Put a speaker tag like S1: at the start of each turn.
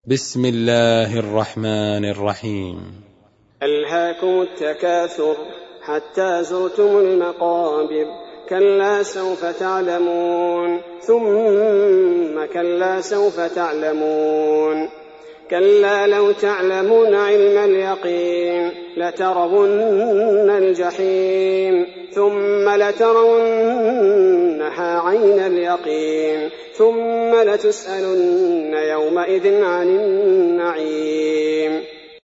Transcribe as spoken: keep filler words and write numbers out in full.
S1: بسم الله الرحمن الرحيم.
S2: ألهاكم التكاثر حتى زرتم المقابر، كلا سوف تعلمون ثم كلا سوف تعلمون، كلا لو تعلمون علم اليقين لترون الجحيم ثم لترونها عين اليقين ثم لتسألن يومئذ عن النعيم.